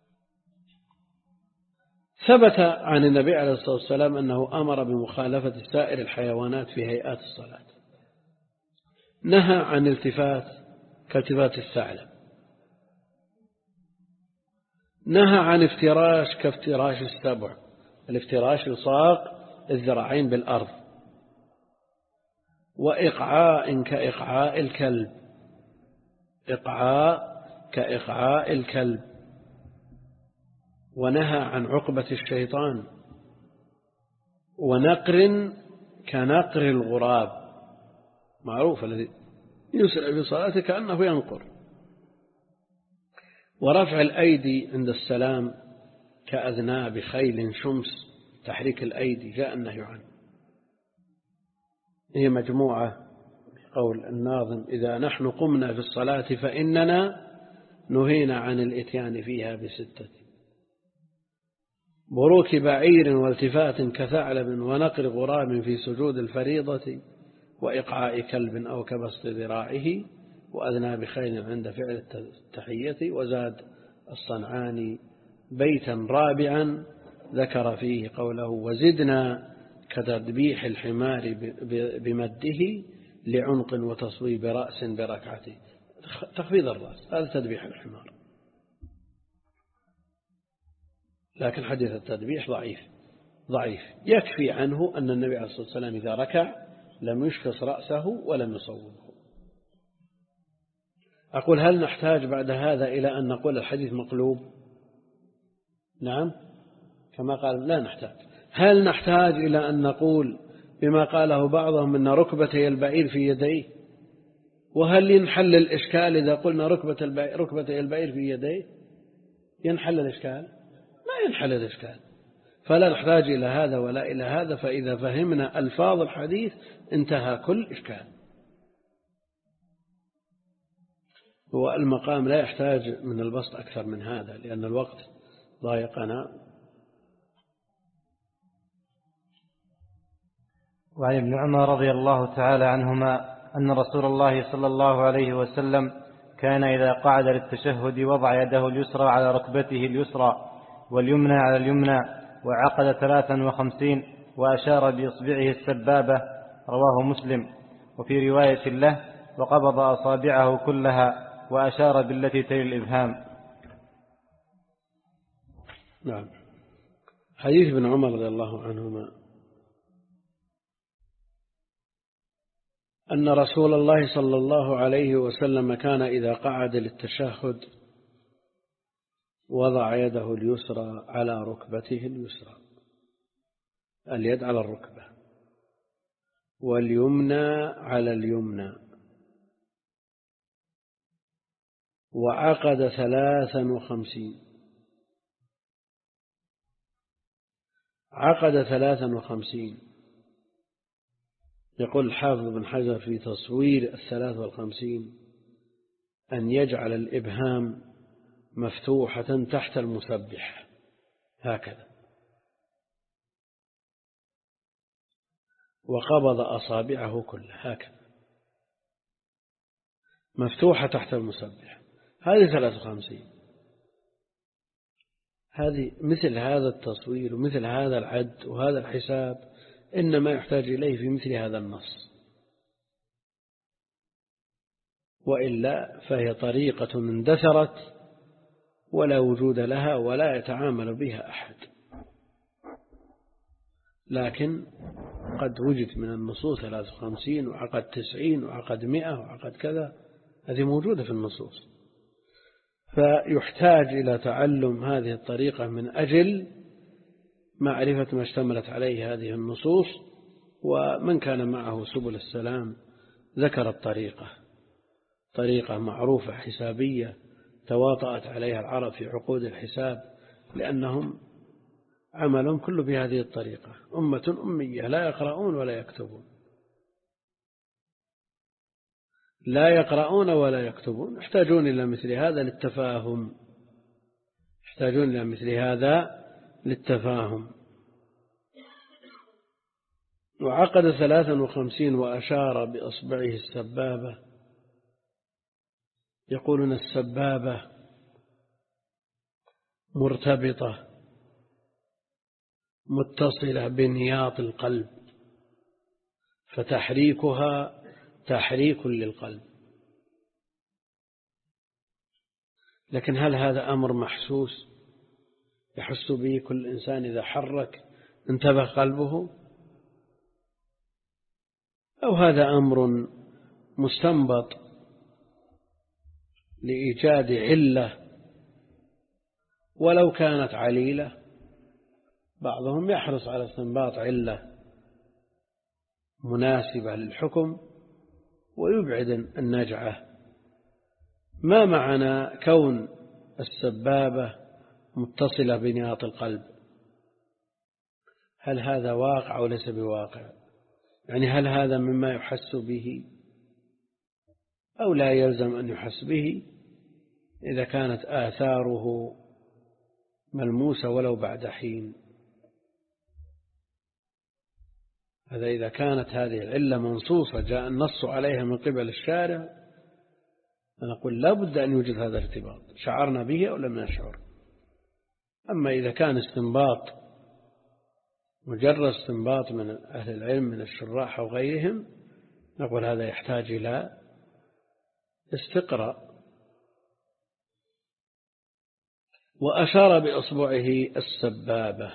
ثبت عن النبي عليه الصلاة والسلام أنه أمر بمخالفة سائر الحيوانات في هيئات الصلاة، نهى عن التفات كالتفات الثعلب، نهى عن افتراش كافتراش السبع، الافتراش لصاق الذراعين بالأرض، وإقعاء كإقعاء الكلب، إقعاء كإقعاء الكلب، ونهى عن عقبة الشيطان، ونقر كنقر الغراب، معروف الذي يسرع في صلاته كأنه ينقر، ورفع الأيدي عند السلام كأذناب خيل شمس، تحريك الأيدي جاء النهي عنه. هي مجموعة بقول الناظم: إذا نحن قمنا في الصلاة فإننا نهينا عن الإتيان فيها بستة: بروك بعير والتفات كثعلب، ونقر غراب في سجود الفريضة، وإقعاء كلب أو كبسط ذراعه، وأذناب خيل عند فعل التحية. وزاد الصنعاني بيتا رابعا ذكر فيه قوله: وزدنا كتذبيح الحمار بمده لعنق وتصويب رأس بركعته. تخفيض الرأس هذا تذبيح الحمار، لكن حديث التذبيح ضعيف ضعيف يكفي عنه أن النبي عليه الصلاة والسلام إذا ركع لم يشخص رأسه ولم يصوبه. أقول: هل نحتاج بعد هذا إلى أن نقول الحديث مقلوب؟ نعم كما قال لا نحتاج. هل نحتاج إلى أن نقول بما قاله بعضهم أن ركبتي البعير في يديه؟ وهل ينحل الإشكال إذا قلنا ركبة البعير ركبتي البعير في يديه؟ ينحل الإشكال؟ ما ينحل الإشكال. فلا نحتاج إلى هذا ولا إلى هذا. فإذا فهمنا ألفاظ الحديث انتهى كل إشكال. والمقام لا يحتاج من البسط أكثر من هذا لأن الوقت ضايقنا. وعن ابن عمر رضي الله تعالى عنهما أن رسول الله صلى الله عليه وسلم كان إذا قعد للتشهد وضع يده اليسرى على ركبته اليسرى واليمنى على اليمنى، وعقد ثلاثا وخمسين، وأشار بإصبعه السبابة، رواه مسلم. وفي رواية له: وقبض أصابعه كلها وأشار بالتي تلي الإبهام. نعم. حديث ابن عمر رضي الله عنهما أن رسول الله صلى الله عليه وسلم كان إذا قعد للتشهد وضع يده اليسرى على ركبته اليسرى، اليد على الركبة، واليمنى على اليمنى، وعقد ثلاثا وخمسين عقد ثلاثا وخمسين يقول الحافظ بن حجر في تصوير الثلاث والخمسين: أن يجعل الإبهام مفتوحة تحت المسبح هكذا، وقبض أصابعه كلها هكذا مفتوحة تحت المسبح. هذه ثلاث وخمسين. هذه مثل هذا التصوير ومثل هذا العد وهذا الحساب إنما يحتاج إليه في مثل هذا النص. وإلا فهي طريقة اندثرت ولا وجود لها ولا يتعامل بها أحد. لكن قد وجد من النصوص ثلاث وخمسين وعقد تسعين وعقد مئة وعقد كذا، هذه موجودة في النصوص، فيحتاج إلى تعلم هذه الطريقة من أجل معرفة ما اشتملت عليه هذه النصوص. ومن كان معه سبل السلام ذكر الطريقة، طريقة معروفة حسابية تواطأت عليها العرب في عقود الحساب، لأنهم عملهم كله بهذه الطريقة. أمة أمية لا يقرؤون ولا يكتبون، لا يقرؤون ولا يكتبون، يحتاجون إلى مثل هذا للتفاهم، يحتاجون إلى مثل هذا للتفاهم. وعقد ثلاثا وخمسين وأشار بأصبعه السبابة. يقولون السبابة مرتبطة متصلة بنياط القلب، فتحريكها تحريك للقلب. لكن هل هذا أمر محسوس يحس به كل إنسان إذا حرك انتبه قلبه، أو هذا أمر مستنبط لإيجاد علة ولو كانت عليلة؟ بعضهم يحرص على استنباط علة مناسبة للحكم ويبعد النجعة. ما معنى كون السبابة متصلة بنياط القلب؟ هل هذا واقع أو ليس بواقع؟ يعني هل هذا مما يحس به أو لا يلزم أن يحس به إذا كانت آثاره ملموسة ولو بعد حين؟ هذا إذا كانت هذه العلة منصوصة جاء النص عليها من قبل الشارع، فنقول لا بد أن يوجد هذا الارتباط، شعرنا به أو لم نشعر. أما إذا كان استنباط مجرد استنباط من أهل العلم من الشراح أو غيرهم، نقول هذا يحتاج إلى استقراء. وأشار بأصبعه السبابة،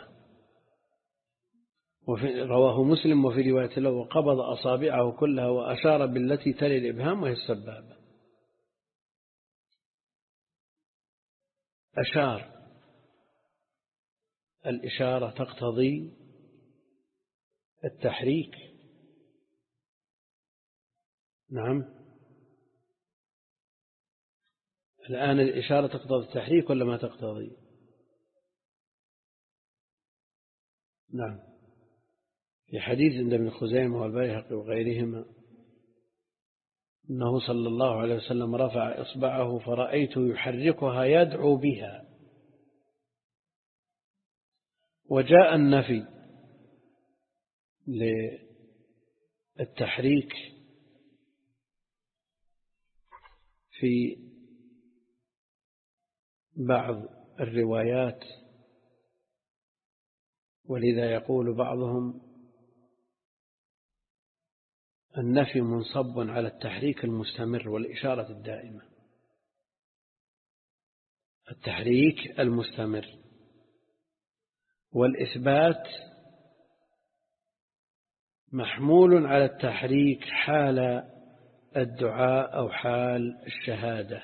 وفي رواه مسلم وفي رواية له وقبض أصابعه كلها وأشار بالتي تلي الإبهام وهي السبابة. أشار، الإشارة تقتضي التحريك. نعم، الآن الإشارة تقتضي التحريك ولا ما تقتضي؟ نعم، في حديث عند ابن خزيمة والبيهقي وغيرهما أنه صلى الله عليه وسلم رفع إصبعه فرأيته يحركها يدعو بها. وجاء النفي للتحريك في بعض الروايات، ولذا يقول بعضهم النفي منصب على التحريك المستمر والإشارة الدائمة. التحريك المستمر، والإثبات محمول على التحريك حال الدعاء أو حال الشهادة،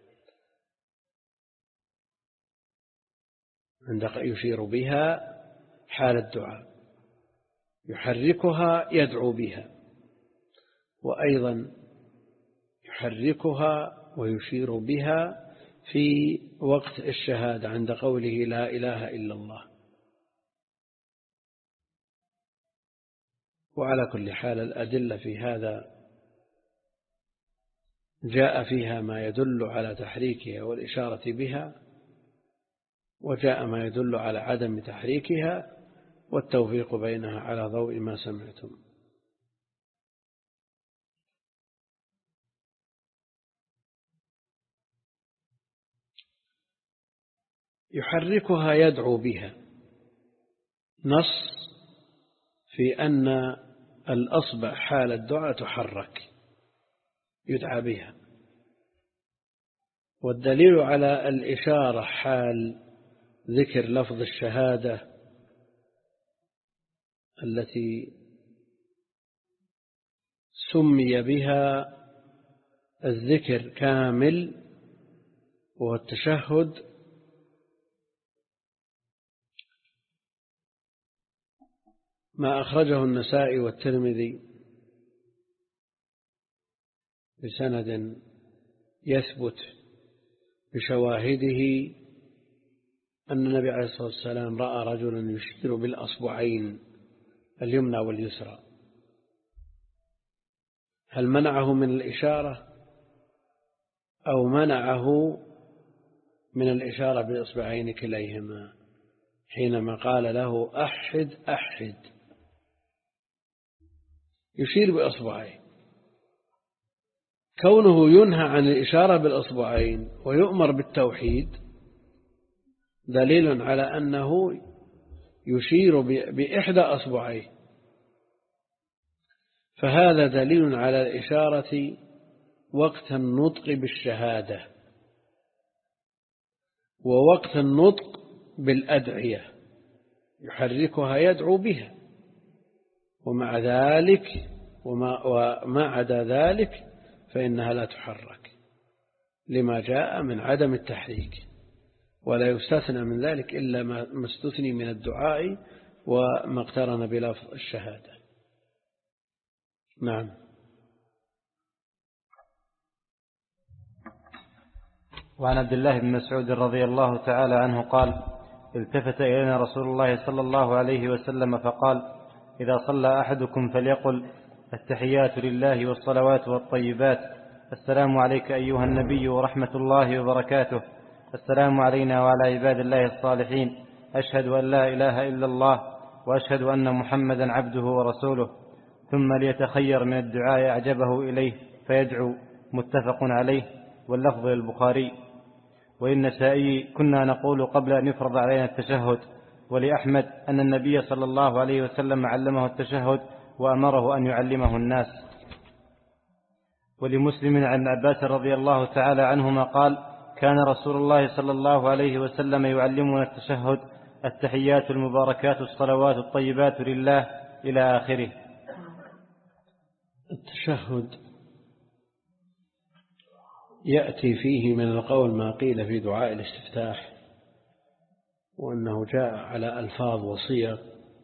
عندما يشير بها حال الدعاء يحركها يدعو بها، وأيضا يحركها ويشير بها في وقت الشهادة عند قوله لا إله إلا الله. وعلى كل حال الأدلة في هذا جاء فيها ما يدل على تحريكها والإشارة بها، وجاء ما يدل على عدم تحريكها، والتوفيق بينها على ضوء ما سمعتم. يحركها يدعو بها، نص في أن الأصبع حال الدعاء تحرك يدعى بها، والدليل على الإشارة حال ذكر لفظ الشهادة التي سمي بها الذكر كامل وهو التشهد ما أخرجه النسائي والترمذي بسند يثبت بشواهده أن النبي عليه الصلاة والسلام رأى رجلا يشير بالأصبعين اليمنى واليسرى. هل منعه من الإشارة أو منعه من الإشارة بالإصبعين كليهما حينما قال له أحد أحد يشير بأصبعين؟ كونه ينهى عن الإشارة بالأصبعين ويؤمر بالتوحيد دليل على أنه يشير بإحدى أصبعيه، فهذا دليل على الإشارة وقت النطق بالشهادة ووقت النطق بالأدعية يحركها يدعو بها، ومع ذلك وما, وما عدا ذلك فإنها لا تحرك لما جاء من عدم التحريك، ولا يستثنى من ذلك إلا ما استثني من الدعاء وما اقترن بلفظ الشهادة. نعم. وعن عبد الله بن مسعود رضي الله تعالى عنه قال: التفت إلينا رسول الله صلى الله عليه وسلم فقال: إذا صلى أحدكم فليقل: التحيات لله والصلوات والطيبات، السلام عليك أيها النبي ورحمة الله وبركاته، السلام علينا وعلى عباد الله الصالحين، أشهد أن لا إله إلا الله وأشهد أن محمدا عبده ورسوله، ثم ليتخير من الدعاء أعجبه إليه فيدعو. متفق عليه، واللفظ للبخاري. وللنسائي: كنا نقول قبل أن يفرض علينا التشهد. ولأحمد أن النبي صلى الله عليه وسلم علمه التشهد وأمره أن يعلمه الناس. ولمسلم عن عباس رضي الله تعالى عنهما قال: كان رسول الله صلى الله عليه وسلم يعلمنا التشهد: التحيات المباركات الصلوات الطيبات لله إلى آخره. التشهد يأتي فيه من القول ما قيل في دعاء الاستفتاح، وأنه جاء على ألفاظ وصيغ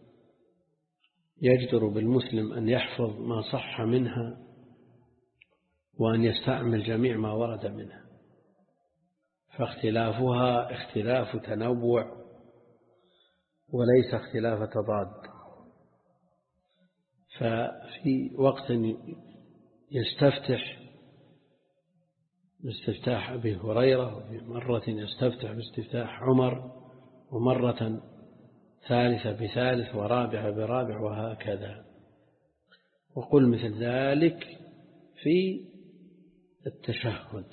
يجدر بالمسلم أن يحفظ ما صح منها وأن يستعمل جميع ما ورد منها، فاختلافها اختلاف تنوع وليس اختلاف تضاد. ففي وقت يستفتح باستفتاح أبي هريرة، وفي مرة يستفتح باستفتاح عمر، ومرة ثالثة بثالث ورابعة برابع، وهكذا. وقل مثل ذلك في التشهد.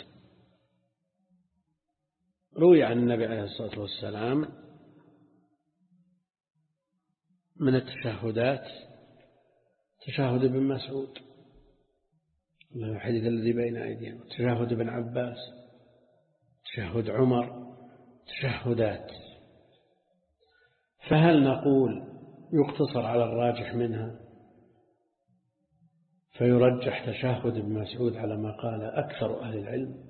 روي عن النبي عليه الصلاة والسلام من التشهدات تشهد ابن مسعود الحديث الذي بين أيديهم، تشهد ابن عباس، تشهد عمر، تشهدات. فهل نقول يقتصر على الراجح منها فيرجح تشهد ابن مسعود على ما قال أكثر أهل العلم،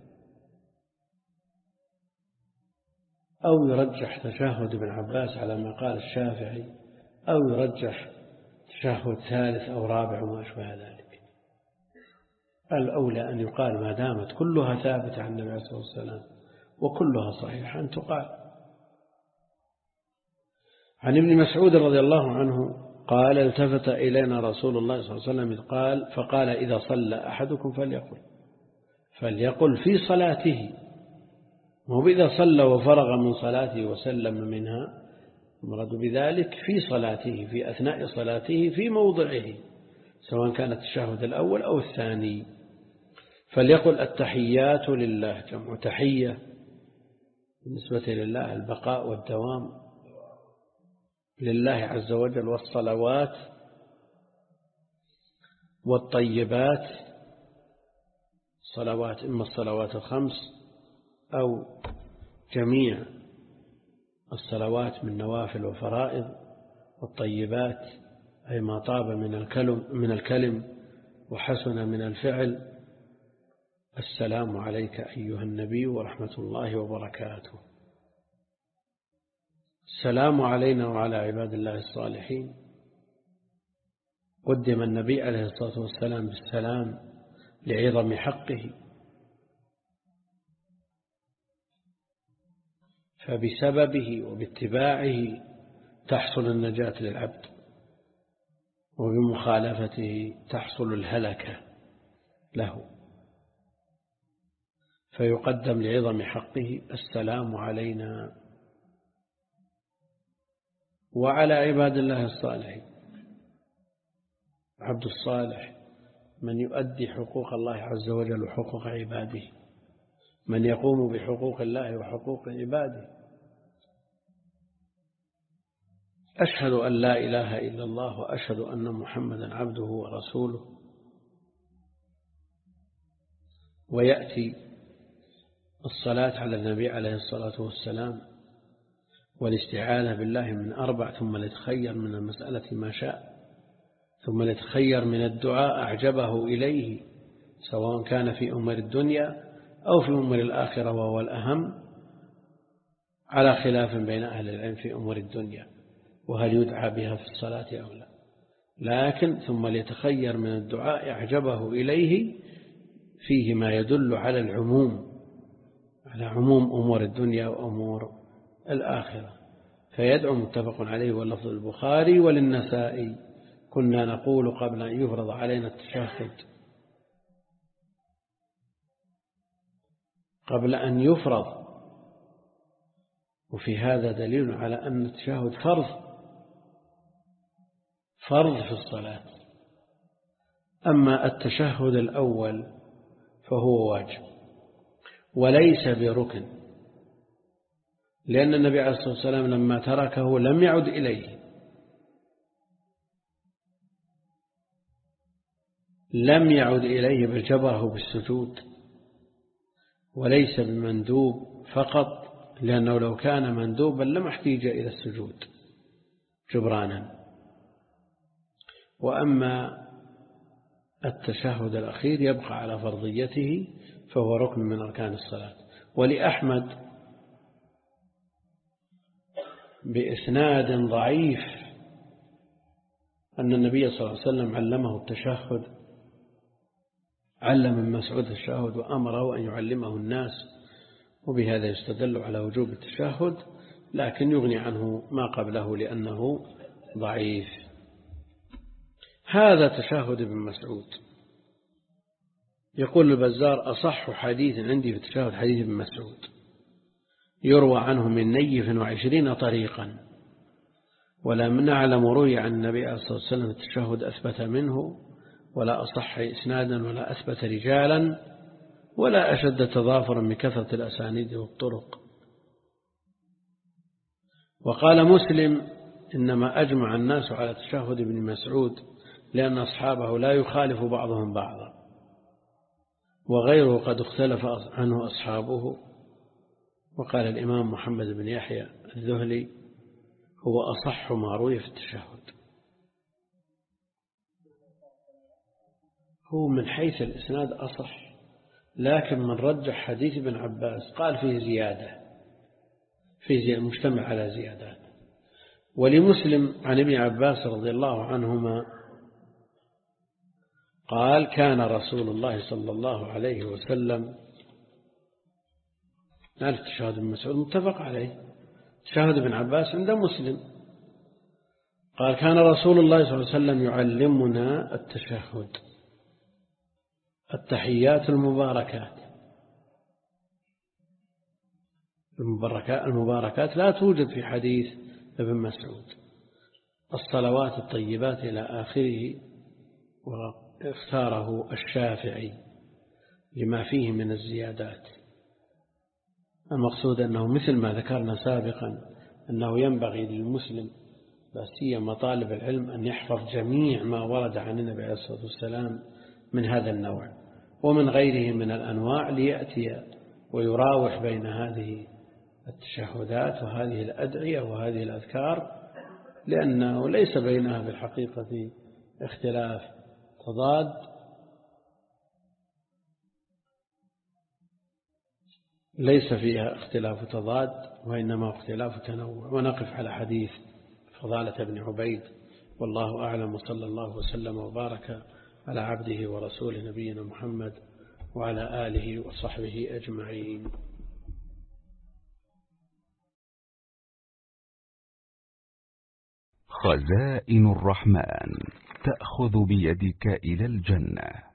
أو يرجح تشهد ابن عباس على ما قال الشافعي، أو يرجح تشهد ثالث أو رابع وما أشبه ذلك؟ الأولى أن يقال ما دامت كلها ثابتة عن النبي عليه الصلاة والسلام وكلها صحيحة أن تقال. عن ابن مسعود رضي الله عنه قال: التفت إلينا رسول الله صلى الله عليه وسلم قال فقال: إذا صلى أحدكم فليقل فليقل في صلاته، وهو إذا صلى وفرغ من صلاته وسلم منها، المراد بذلك في صلاته، في أثناء صلاته، في موضعه، سواء كان التشهد الأول أو الثاني. فليقل: التحيات لله، جمع تحية بالنسبة لله البقاء والدوام لله عز وجل، والصلوات والطيبات، صلوات إما الصلوات الخمس أو جميع الصلوات من نوافل وفرائض والطيبات، أي ما طاب من الكلم, من الكلم وحسن من الفعل. السلام عليك أيها النبي ورحمة الله وبركاته. السلام علينا وعلى عباد الله الصالحين. قدم النبي عليه الصلاة والسلام بالسلام لعظم حقه، فبسببه وباتباعه تحصل النجاة للعبد، وبمخالفته تحصل الهلكة له. فيقدم لعظم حقه السلام علينا وعلى عباد الله الصالحين. عبد الصالح من يؤدي حقوق الله عز وجل وحقوق عباده، من يقوم بحقوق الله وحقوق عباده. أشهد أن لا إله إلا الله وأشهد أن محمدا عبده ورسوله. ويأتي الصلاة على النبي عليه الصلاة والسلام والاستعانة بالله من أربع، ثم ليتخير من المسألة ما شاء، ثم ليتخير من الدعاء أعجبه إليه، سواء كان في أمور الدنيا أو في أمور الآخرة، وهو الأهم، على خلاف بين أهل العلم في أمور الدنيا وهل يدعى بها في الصلاة أو لا. لكن ثم ليتخير من الدعاء أعجبه إليه فيه ما يدل على العموم، على عموم أمور الدنيا وأمور الآخرة، فيدعو متفق عليه واللفظ البخاري وللنسائي. كنا نقول قبل أن يفرض علينا التشهد قبل أن يفرض، وفي هذا دليل على أن التشهد فرض فرض في الصلاة. أما التشهد الأول فهو واجب وليس بركن، لأن النبي عليه الصلاة والسلام لما تركه لم يعد إليه، لم يعد إليه بل جبره بالسجود، وليس بمندوب فقط، لأنه لو كان مندوبا لما احتاج إلى السجود جبرانا. وأما التشهد الأخير يبقى على فرضيته، فهو ركن من أركان الصلاة. ولأحمد بإسناد ضعيف أن النبي صلى الله عليه وسلم علمه التشهد، علم من مسعود التشهد وأمره أن يعلمه الناس، وبهذا يستدل على وجوب التشهد، لكن يغني عنه ما قبله لأنه ضعيف. هذا تشهد ابن مسعود. يقول البزار: أصح حديث عندي في التشهد حديث ابن مسعود، يروى عنه من نيف وعشرين طريقا، ولم نعلم روي عن النبي صلى الله عليه وسلم التشهد أثبت منه، ولا أصح إسنادا ولا أثبت رجالا ولا أشد تضافرا من كثرة الأسانيد والطرق. وقال مسلم: إنما أجمع الناس على تشهد ابن مسعود لأن أصحابه لا يخالف بعضهم بعضا، وغيره قد اختلف عنه أصحابه. وقال الإمام محمد بن يحيى الذهلي: هو أصح ما روي في التشهد. هو من حيث الإسناد أصح، لكن من رجح حديث ابن عباس قال فيه زيادة، فيه مجتمع على زيادات. ولمسلم عن ابن عباس رضي الله عنهما قال: كان رسول الله صلى الله عليه وسلم، نعرف تشهد ابن مسعود متفق عليه، تشهد ابن عباس عند مسلم، قال: كان رسول الله صلى الله عليه وسلم يعلمنا التشهد، التحيات المباركات. المباركات لا توجد في حديث ابن مسعود. الصلوات الطيبات إلى آخره، واختاره الشافعي لما فيه من الزيادات. المقصود أنه مثل ما ذكرنا سابقا أنه ينبغي للمسلم لا سيما طالب العلم أن يحفظ جميع ما ورد عن النبي عليه الصلاة والسلام من هذا النوع ومن غيره من الأنواع، ليأتي ويراوح بين هذه التشهدات وهذه الأدعية وهذه الأذكار، لأنه ليس بينها في الحقيقة اختلاف تضاد، ليس فيها اختلاف تضاد وإنما اختلاف تنوع. ونقف على حديث فضالة بن عبيد، والله أعلم، وصلى الله وسلم وبارك على عبده ورسوله نبينا محمد وعلى آله وصحبه أجمعين. خزائن الرحمن تأخذ بيدك إلى الجنة.